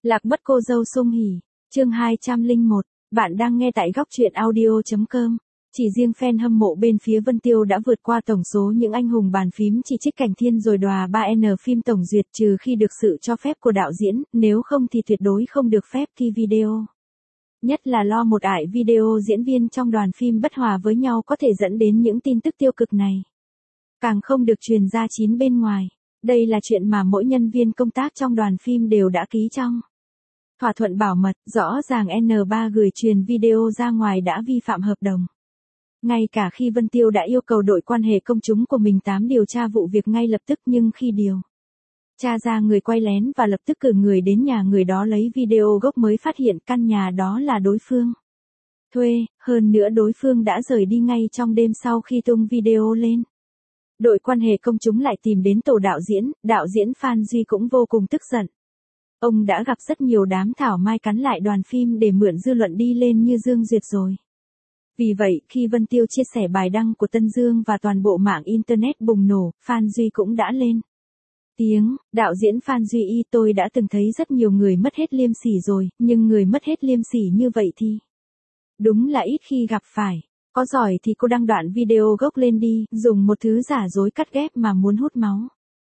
Lạc mất cô dâu Sung Hỉ, chương 201, bạn đang nghe tại góc truyện audio.com. Chỉ riêng fan hâm mộ bên phía Vân Tiêu đã vượt qua tổng số những anh hùng bàn phím chỉ trích Cảnh Thiên rồi đòa 3N phim tổng duyệt trừ khi được sự cho phép của đạo diễn, nếu không thì tuyệt đối không được phép thi video. Nhất là lo một ải video diễn viên trong đoàn phim bất hòa với nhau có thể dẫn đến những tin tức tiêu cực này. Càng không được truyền ra chín bên ngoài. Đây là chuyện mà mỗi nhân viên công tác trong đoàn phim đều đã ký trong thỏa thuận bảo mật, rõ ràng N3 gửi truyền video ra ngoài đã vi phạm hợp đồng. Ngay cả khi Vân Tiêu đã yêu cầu đội quan hệ công chúng của mình điều tra vụ việc ngay lập tức, nhưng khi điều tra ra người quay lén và lập tức cử người đến nhà người đó lấy video gốc mới phát hiện căn nhà đó là đối phương thuê, hơn nữa đối phương đã rời đi ngay trong đêm sau khi tung video lên. Đội quan hệ công chúng lại tìm đến tổ đạo diễn Phan Duy cũng vô cùng tức giận. Ông đã gặp rất nhiều đám thảo mai cắn lại đoàn phim để mượn dư luận đi lên như Dương Duyệt rồi. Vì vậy, khi Vân Tiêu chia sẻ bài đăng của Tân Dương và toàn bộ mạng Internet bùng nổ, Phan Duy cũng đã lên tiếng. Đạo diễn Phan Duy y: tôi đã từng thấy rất nhiều người mất hết liêm sỉ rồi, nhưng người mất hết liêm sỉ như vậy thì đúng là ít khi gặp phải. Có giỏi thì cô đăng đoạn video gốc lên đi, dùng một thứ giả dối cắt ghép mà muốn hút máu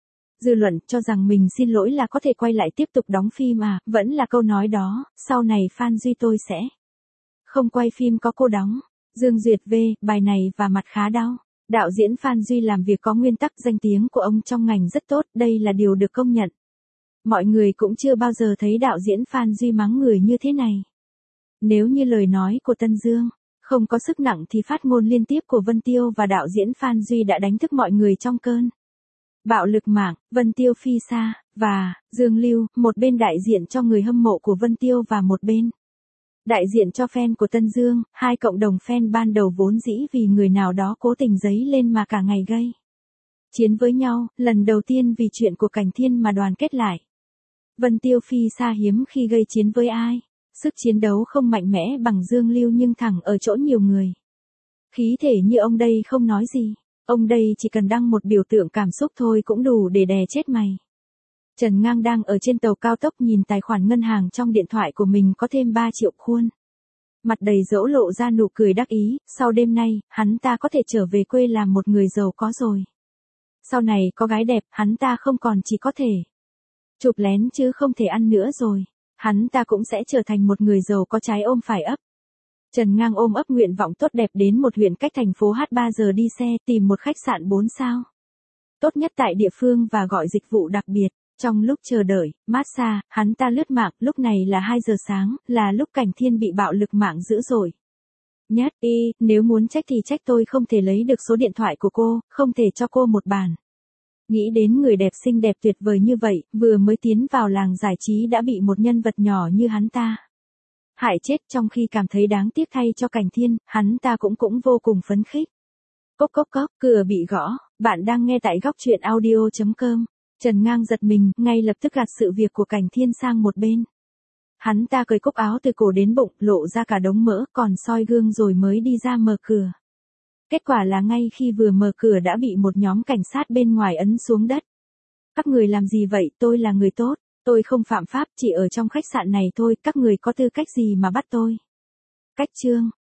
dư luận, cho rằng mình xin lỗi là có thể quay lại tiếp tục đóng phim à, vẫn là câu nói đó, sau này Phan Duy tôi sẽ không quay phim có cô đóng. Dương Duyệt V: bài này và mặt khá đau. Đạo diễn Phan Duy làm việc có nguyên tắc, danh tiếng của ông trong ngành rất tốt, đây là điều được công nhận. Mọi người cũng chưa bao giờ thấy đạo diễn Phan Duy mắng người như thế này. Nếu như lời nói của Tân Dương không có sức nặng thì phát ngôn liên tiếp của Vân Tiêu và đạo diễn Phan Duy đã đánh thức mọi người trong cơn bạo lực mạng. Vân Tiêu Phi Sa và Dương Lưu, một bên đại diện cho người hâm mộ của Vân Tiêu và một bên đại diện cho fan của Tân Dương, hai cộng đồng fan ban đầu vốn dĩ vì người nào đó cố tình giấy lên mà cả ngày gây chiến với nhau, lần đầu tiên vì chuyện của Cảnh Thiên mà đoàn kết lại. Vân Tiêu Phi Sa hiếm khi gây chiến với ai. Sức chiến đấu không mạnh mẽ bằng Dương Lưu nhưng thẳng ở chỗ nhiều người. Khí thể như ông đây không nói gì. Ông đây chỉ cần đăng một biểu tượng cảm xúc thôi cũng đủ để đè chết mày. Trần Ngang đang ở trên tàu cao tốc nhìn tài khoản ngân hàng trong điện thoại của mình có thêm 3 triệu khuôn. Mặt đầy dỗ lộ ra nụ cười đắc ý, sau đêm nay, hắn ta có thể trở về quê làm một người giàu có rồi. Sau này có gái đẹp, hắn ta không còn chỉ có thể chụp lén chứ không thể ăn nữa rồi. Hắn ta cũng sẽ trở thành một người giàu có trái ôm phải ấp. Trần Ngang ôm ấp nguyện vọng tốt đẹp đến một huyện cách thành phố H3 giờ đi xe tìm một khách sạn 4 sao. Tốt nhất tại địa phương và gọi dịch vụ đặc biệt. Trong lúc chờ đợi, massage, hắn ta lướt mạng, lúc này là 2 giờ sáng, là lúc Cảnh Thiên bị bạo lực mạng dữ dội nhất. Nếu muốn trách thì trách tôi không thể lấy được số điện thoại của cô, không thể cho cô một bàn. Nghĩ đến người đẹp xinh đẹp tuyệt vời như vậy, vừa mới tiến vào làng giải trí đã bị một nhân vật nhỏ như hắn ta hại chết, trong khi cảm thấy đáng tiếc thay cho Cảnh Thiên, hắn ta cũng vô cùng phấn khích. Cốc cốc cốc, cửa bị gõ, bạn đang nghe tại góc truyện audio.com. Trần Ngang giật mình, ngay lập tức gạt sự việc của Cảnh Thiên sang một bên. Hắn ta cởi cúc áo từ cổ đến bụng, lộ ra cả đống mỡ, còn soi gương rồi mới đi ra mở cửa. Kết quả là ngay khi vừa mở cửa đã bị một nhóm cảnh sát bên ngoài ấn xuống đất. Các người làm gì vậy? Tôi là người tốt, tôi không phạm pháp, chỉ ở trong khách sạn này thôi, các người có tư cách gì mà bắt tôi? Cách chương